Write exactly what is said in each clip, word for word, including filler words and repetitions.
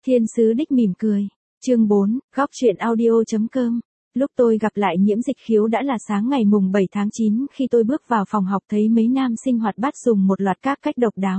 Thiên sứ đích mỉm cười. Chương bốn, góc truyện audio.com. Lúc tôi gặp lại Nhiễm Dịch Khiếu đã là sáng ngày mùng bảy tháng chín khi tôi bước vào phòng học thấy mấy nam sinh hoạt bát dùng một loạt các cách độc đáo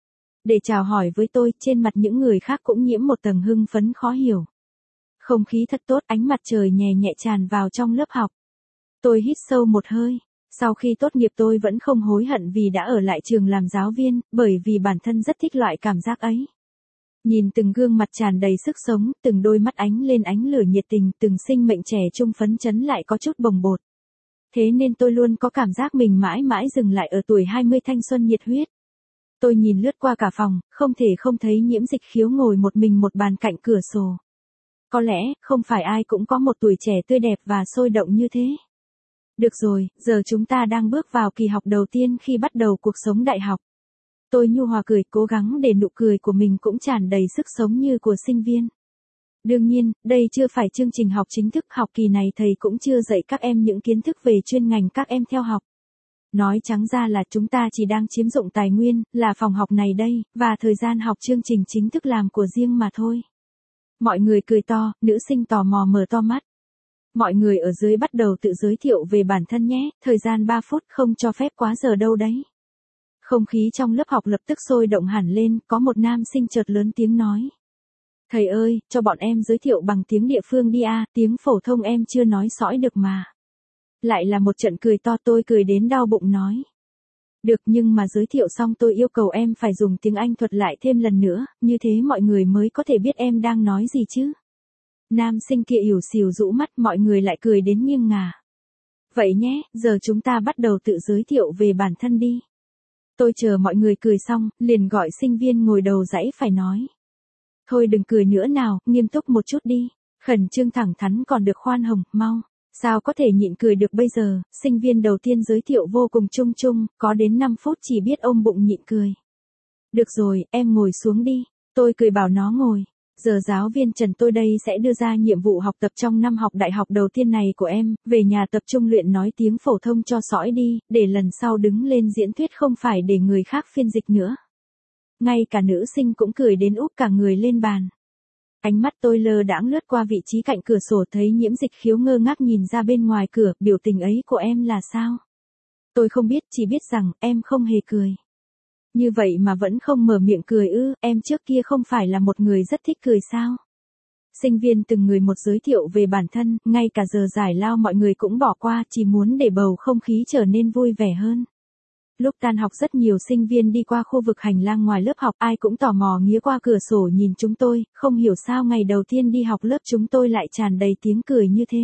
để chào hỏi với tôi, trên mặt những người khác cũng nhiễm một tầng hưng phấn khó hiểu. Không khí thật tốt, ánh mặt trời nhẹ nhẹ tràn vào trong lớp học. Tôi hít sâu một hơi. Sau khi tốt nghiệp tôi vẫn không hối hận vì đã ở lại trường làm giáo viên, bởi vì bản thân rất thích loại cảm giác ấy. Nhìn từng gương mặt tràn đầy sức sống, từng đôi mắt ánh lên ánh lửa nhiệt tình, từng sinh mệnh trẻ trung phấn chấn lại có chút bồng bột. Thế nên tôi luôn có cảm giác mình mãi mãi dừng lại ở tuổi hai mươi thanh xuân nhiệt huyết. Tôi nhìn lướt qua cả phòng, không thể không thấy Nhiễm Dịch Khiếu ngồi một mình một bàn cạnh cửa sổ. Có lẽ, không phải ai cũng có một tuổi trẻ tươi đẹp và sôi động như thế. Được rồi, giờ chúng ta đang bước vào kỳ học đầu tiên khi bắt đầu cuộc sống đại học. Tôi nhu hòa cười, cố gắng để nụ cười của mình cũng tràn đầy sức sống như của sinh viên. Đương nhiên, đây chưa phải chương trình học chính thức, học kỳ này thầy cũng chưa dạy các em những kiến thức về chuyên ngành các em theo học. Nói trắng ra là chúng ta chỉ đang chiếm dụng tài nguyên, là phòng học này đây, và thời gian học chương trình chính thức làm của riêng mà thôi. Mọi người cười to, nữ sinh tò mò mở to mắt. Mọi người ở dưới bắt đầu tự giới thiệu về bản thân nhé, thời gian ba phút, không cho phép quá giờ đâu đấy. Không khí trong lớp học lập tức sôi động hẳn lên, có một nam sinh chợt lớn tiếng nói. Thầy ơi, cho bọn em giới thiệu bằng tiếng địa phương đi à, tiếng phổ thông em chưa nói sõi được mà. Lại là một trận cười to, tôi cười đến đau bụng nói. Được, nhưng mà giới thiệu xong tôi yêu cầu em phải dùng tiếng Anh thuật lại thêm lần nữa, như thế mọi người mới có thể biết em đang nói gì chứ. Nam sinh kia ỉu xìu rũ mắt, mọi người lại cười đến nghiêng ngả. Vậy nhé, giờ chúng ta bắt đầu tự giới thiệu về bản thân đi. Tôi chờ mọi người cười xong, liền gọi sinh viên ngồi đầu dãy phải nói. Thôi đừng cười nữa nào, nghiêm túc một chút đi. Khẩn trương thẳng thắn còn được khoan hồng, mau. Sao có thể nhịn cười được bây giờ, sinh viên đầu tiên giới thiệu vô cùng chung chung, có đến năm phút chỉ biết ôm bụng nhịn cười. Được rồi, em ngồi xuống đi. Tôi cười bảo nó ngồi. Giờ giáo viên Trần tôi đây sẽ đưa ra nhiệm vụ học tập trong năm học đại học đầu tiên này của em, về nhà tập trung luyện nói tiếng phổ thông cho sõi đi, để lần sau đứng lên diễn thuyết không phải để người khác phiên dịch nữa. Ngay cả nữ sinh cũng cười đến úp cả người lên bàn. Ánh mắt tôi lơ đãng lướt qua vị trí cạnh cửa sổ thấy Nhiễm Dịch Khiếu ngơ ngác nhìn ra bên ngoài cửa, biểu tình ấy của em là sao? Tôi không biết, chỉ biết rằng em không hề cười. Như vậy mà vẫn không mở miệng cười ư, em trước kia không phải là một người rất thích cười sao? Sinh viên từng người một giới thiệu về bản thân, ngay cả giờ giải lao mọi người cũng bỏ qua, chỉ muốn để bầu không khí trở nên vui vẻ hơn. Lúc tan học rất nhiều sinh viên đi qua khu vực hành lang ngoài lớp học, ai cũng tò mò nghía qua cửa sổ nhìn chúng tôi, không hiểu sao ngày đầu tiên đi học lớp chúng tôi lại tràn đầy tiếng cười như thế.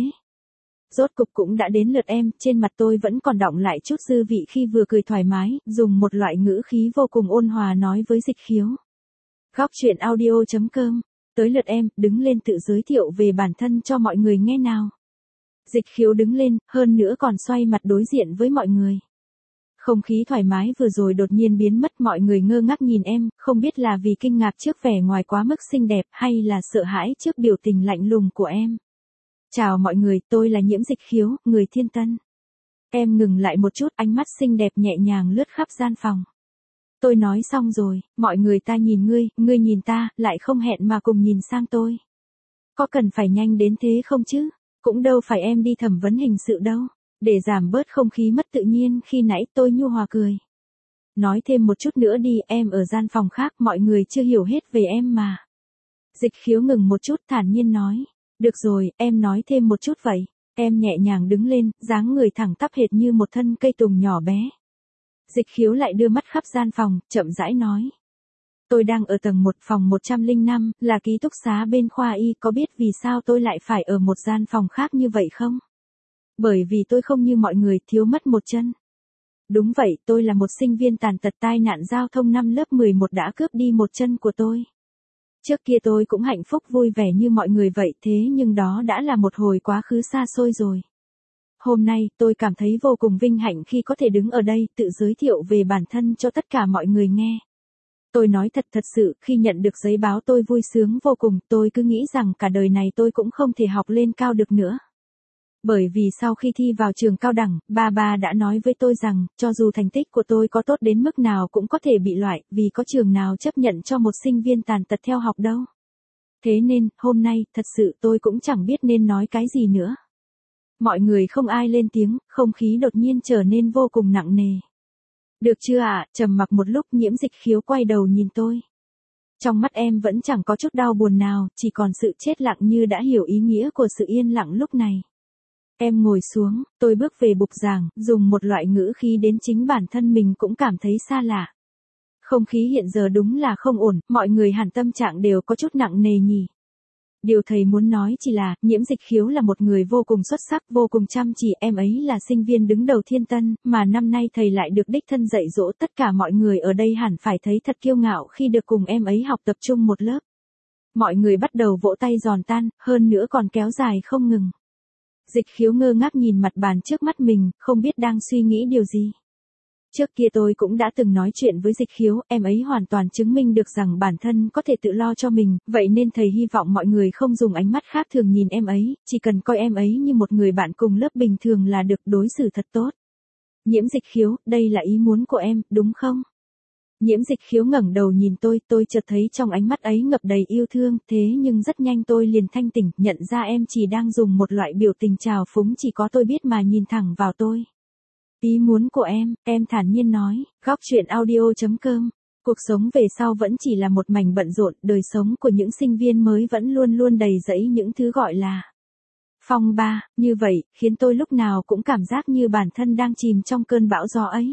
Rốt cục cũng đã đến lượt em, trên mặt tôi vẫn còn đọng lại chút dư vị khi vừa cười thoải mái, dùng một loại ngữ khí vô cùng ôn hòa nói với Dịch Khiếu. Góc truyện audio.com, tới lượt em, đứng lên tự giới thiệu về bản thân cho mọi người nghe nào. Dịch Khiếu đứng lên, hơn nữa còn xoay mặt đối diện với mọi người. Không khí thoải mái vừa rồi đột nhiên biến mất, mọi người ngơ ngác nhìn em, không biết là vì kinh ngạc trước vẻ ngoài quá mức xinh đẹp hay là sợ hãi trước biểu tình lạnh lùng của em. Chào mọi người, tôi là Nhiễm Dịch Khiếu, người Thiên Tân. Em ngừng lại một chút, ánh mắt xinh đẹp nhẹ nhàng lướt khắp gian phòng. Tôi nói xong rồi, mọi người ta nhìn ngươi, ngươi nhìn ta, lại không hẹn mà cùng nhìn sang tôi. Có cần phải nhanh đến thế không chứ? Cũng đâu phải em đi thẩm vấn hình sự đâu. Để giảm bớt không khí mất tự nhiên khi nãy tôi nhu hòa cười. Nói thêm một chút nữa đi, em ở gian phòng khác, mọi người chưa hiểu hết về em mà. Dịch Khiếu ngừng một chút thản nhiên nói. Được rồi, em nói thêm một chút vậy. Em nhẹ nhàng đứng lên, dáng người thẳng tắp hệt như một thân cây tùng nhỏ bé. Dịch Khiếu lại đưa mắt khắp gian phòng, chậm rãi nói. Tôi đang ở tầng một phòng một trăm lẻ năm, là ký túc xá bên khoa y, có biết vì sao tôi lại phải ở một gian phòng khác như vậy không? Bởi vì tôi không như mọi người thiếu mất một chân. Đúng vậy, tôi là một sinh viên tàn tật tai nạn giao thông năm lớp mười một đã cướp đi một chân của tôi. Trước kia tôi cũng hạnh phúc vui vẻ như mọi người vậy, thế nhưng đó đã là một hồi quá khứ xa xôi rồi. Hôm nay, tôi cảm thấy vô cùng vinh hạnh khi có thể đứng ở đây, tự giới thiệu về bản thân cho tất cả mọi người nghe. Tôi nói thật thật sự, khi nhận được giấy báo tôi vui sướng vô cùng, tôi cứ nghĩ rằng cả đời này tôi cũng không thể học lên cao được nữa. Bởi vì sau khi thi vào trường cao đẳng, ba ba đã nói với tôi rằng, cho dù thành tích của tôi có tốt đến mức nào cũng có thể bị loại, vì có trường nào chấp nhận cho một sinh viên tàn tật theo học đâu. Thế nên, hôm nay, thật sự tôi cũng chẳng biết nên nói cái gì nữa. Mọi người không ai lên tiếng, không khí đột nhiên trở nên vô cùng nặng nề. Được chưa ạ, trầm mặc một lúc Nhiễm Dịch Khiếu quay đầu nhìn tôi. Trong mắt em vẫn chẳng có chút đau buồn nào, chỉ còn sự chết lặng như đã hiểu ý nghĩa của sự yên lặng lúc này. Em ngồi xuống, tôi bước về bục giảng, dùng một loại ngữ khí đến chính bản thân mình cũng cảm thấy xa lạ. Không khí hiện giờ đúng là không ổn, mọi người hẳn tâm trạng đều có chút nặng nề nhỉ. Điều thầy muốn nói chỉ là, Nhiễm Dịch Khiếu là một người vô cùng xuất sắc, vô cùng chăm chỉ, em ấy là sinh viên đứng đầu Thiên Tân, mà năm nay thầy lại được đích thân dạy dỗ, tất cả mọi người ở đây hẳn phải thấy thật kiêu ngạo khi được cùng em ấy học tập trung một lớp. Mọi người bắt đầu vỗ tay giòn tan, hơn nữa còn kéo dài không ngừng. Dịch Khiếu ngơ ngác nhìn mặt bàn trước mắt mình, không biết đang suy nghĩ điều gì. Trước kia tôi cũng đã từng nói chuyện với Dịch Khiếu, em ấy hoàn toàn chứng minh được rằng bản thân có thể tự lo cho mình, vậy nên thầy hy vọng mọi người không dùng ánh mắt khác thường nhìn em ấy, chỉ cần coi em ấy như một người bạn cùng lớp bình thường là được, đối xử thật tốt. Nhiễm Dịch Khiếu, đây là ý muốn của em, đúng không? Nhiễm Dịch Khiếu ngẩng đầu nhìn tôi, tôi chợt thấy trong ánh mắt ấy ngập đầy yêu thương, thế nhưng rất nhanh tôi liền thanh tỉnh, nhận ra em chỉ đang dùng một loại biểu tình trào phúng chỉ có tôi biết mà nhìn thẳng vào tôi. Ý muốn của em, em thản nhiên nói, góc chuyện audio chấm com. Cuộc sống về sau vẫn chỉ là một mảnh bận rộn, đời sống của những sinh viên mới vẫn luôn luôn đầy rẫy những thứ gọi là phong ba, như vậy, khiến tôi lúc nào cũng cảm giác như bản thân đang chìm trong cơn bão gió ấy.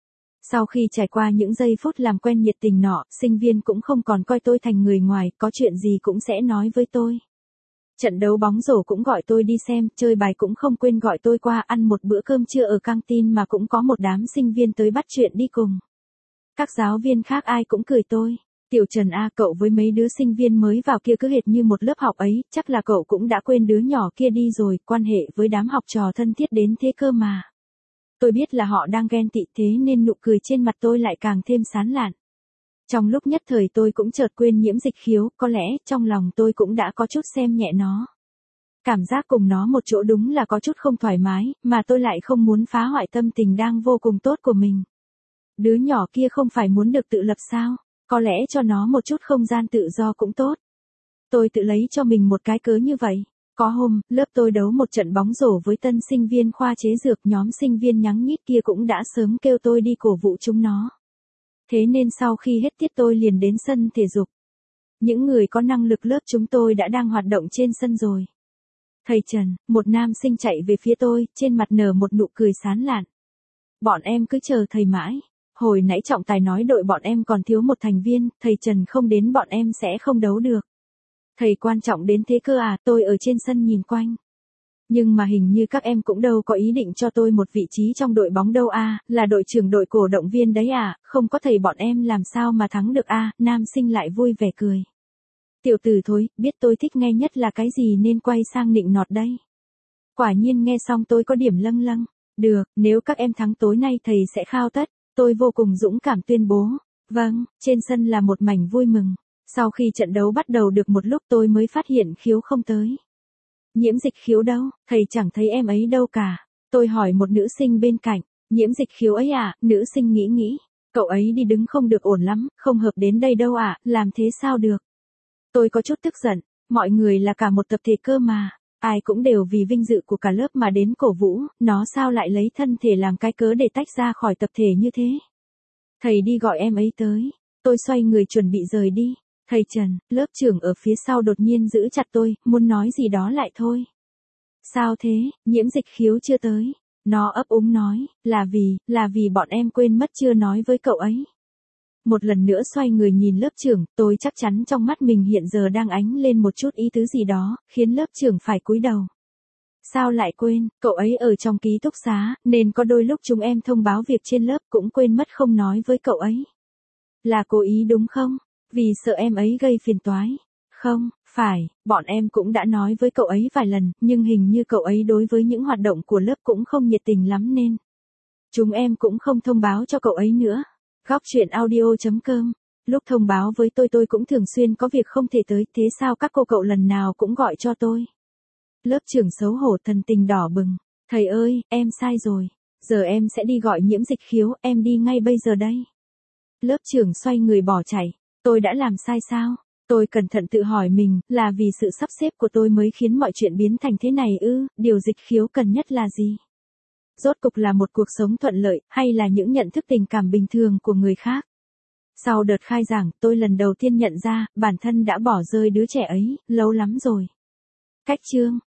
Sau khi trải qua những giây phút làm quen nhiệt tình nọ, sinh viên cũng không còn coi tôi thành người ngoài, có chuyện gì cũng sẽ nói với tôi. Trận đấu bóng rổ cũng gọi tôi đi xem, chơi bài cũng không quên gọi tôi qua ăn một bữa cơm trưa ở căng tin mà cũng có một đám sinh viên tới bắt chuyện đi cùng. Các giáo viên khác ai cũng cười tôi. Tiểu Trần A, cậu với mấy đứa sinh viên mới vào kia cứ hệt như một lớp học ấy, chắc là cậu cũng đã quên đứa nhỏ kia đi rồi, quan hệ với đám học trò thân thiết đến thế cơ mà. Tôi biết là họ đang ghen tị, thế nên nụ cười trên mặt tôi lại càng thêm sán lạn. Trong lúc nhất thời tôi cũng chợt quên Nhiễm Dịch Khiếu, có lẽ trong lòng tôi cũng đã có chút xem nhẹ nó. Cảm giác cùng nó một chỗ đúng là có chút không thoải mái, mà tôi lại không muốn phá hoại tâm tình đang vô cùng tốt của mình. Đứa nhỏ kia không phải muốn được tự lập sao, có lẽ cho nó một chút không gian tự do cũng tốt. Tôi tự lấy cho mình một cái cớ như vậy. Có hôm, lớp tôi đấu một trận bóng rổ với tân sinh viên khoa chế dược, nhóm sinh viên nhắng nhít kia cũng đã sớm kêu tôi đi cổ vũ chúng nó. Thế nên sau khi hết tiết tôi liền đến sân thể dục. Những người có năng lực lớp chúng tôi đã đang hoạt động trên sân rồi. Thầy Trần, một nam sinh chạy về phía tôi, trên mặt nở một nụ cười sán lạn. Bọn em cứ chờ thầy mãi. Hồi nãy trọng tài nói đội bọn em còn thiếu một thành viên, thầy Trần không đến bọn em sẽ không đấu được. Thầy quan trọng đến thế cơ à, tôi ở trên sân nhìn quanh. Nhưng mà hình như các em cũng đâu có ý định cho tôi một vị trí trong đội bóng đâu à, là đội trưởng đội cổ động viên đấy à, không có thầy bọn em làm sao mà thắng được à, nam sinh lại vui vẻ cười. Tiểu tử thối, biết tôi thích nghe nhất là cái gì nên quay sang nịnh nọt đây. Quả nhiên nghe xong tôi có điểm lâng lâng. Được, nếu các em thắng tối nay thầy sẽ khao tất, tôi vô cùng dũng cảm tuyên bố. Vâng, trên sân là một mảnh vui mừng. Sau khi trận đấu bắt đầu được một lúc tôi mới phát hiện Khiếu không tới. Nhiễm Dịch Khiếu đâu, thầy chẳng thấy em ấy đâu cả. Tôi hỏi một nữ sinh bên cạnh, Nhiễm Dịch Khiếu ấy à, nữ sinh nghĩ nghĩ. Cậu ấy đi đứng không được ổn lắm, không hợp đến đây đâu à, làm thế sao được. Tôi có chút tức giận, mọi người là cả một tập thể cơ mà. Ai cũng đều vì vinh dự của cả lớp mà đến cổ vũ, nó sao lại lấy thân thể làm cái cớ để tách ra khỏi tập thể như thế. Thầy đi gọi em ấy tới, tôi xoay người chuẩn bị rời đi. Thầy Trần, lớp trưởng ở phía sau đột nhiên giữ chặt tôi, muốn nói gì đó lại thôi. Sao thế, Nhiễm Dịch Khiếu chưa tới. Nó ấp úng nói, là vì, là vì bọn em quên mất chưa nói với cậu ấy. Một lần nữa xoay người nhìn lớp trưởng, tôi chắc chắn trong mắt mình hiện giờ đang ánh lên một chút ý tứ gì đó, khiến lớp trưởng phải cúi đầu. Sao lại quên, cậu ấy ở trong ký túc xá, nên có đôi lúc chúng em thông báo việc trên lớp cũng quên mất không nói với cậu ấy. Là cố ý đúng không? Vì sợ em ấy gây phiền toái. Không, phải, bọn em cũng đã nói với cậu ấy vài lần, nhưng hình như cậu ấy đối với những hoạt động của lớp cũng không nhiệt tình lắm nên chúng em cũng không thông báo cho cậu ấy nữa. Góc chuyện audio chấm com. Lúc thông báo với tôi tôi cũng thường xuyên có việc không thể tới, thế sao các cô cậu lần nào cũng gọi cho tôi. Lớp trưởng xấu hổ thần tình đỏ bừng. Thầy ơi, em sai rồi. Giờ em sẽ đi gọi Nhiễm Dịch Khiếu, em đi ngay bây giờ đây. Lớp trưởng xoay người bỏ chạy. Tôi đã làm sai sao? Tôi cẩn thận tự hỏi mình, là vì sự sắp xếp của tôi mới khiến mọi chuyện biến thành thế này ư, điều dịch khiếu cần nhất là gì? Rốt cục là một cuộc sống thuận lợi, hay là những nhận thức tình cảm bình thường của người khác? Sau đợt khai giảng, tôi lần đầu tiên nhận ra, bản thân đã bỏ rơi đứa trẻ ấy, lâu lắm rồi. Cách chương